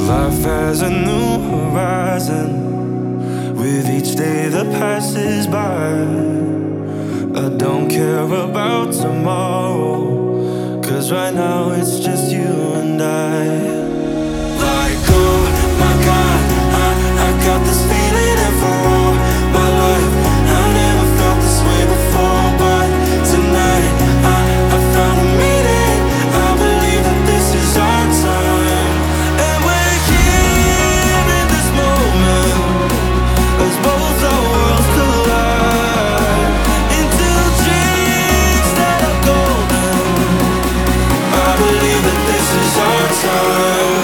Life has a new horizon with each day that passes by. I don't care about tomorrow, 'cause right now it's just you and I. Like, oh my God, I got this feeling and for all my life I never felt this way before. But tonight I found a meaning. I believe that this is our time. And we're here in this moment as both our worlds collide into dreams that are golden. I believe that this is our time.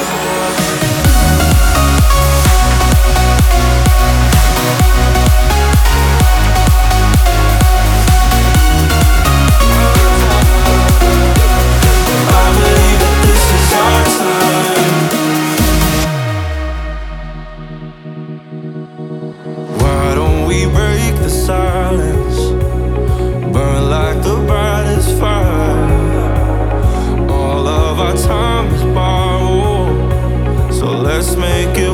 Why don't we break the silence, burn like the brightest fire? All of our time is borrowed, so let's make it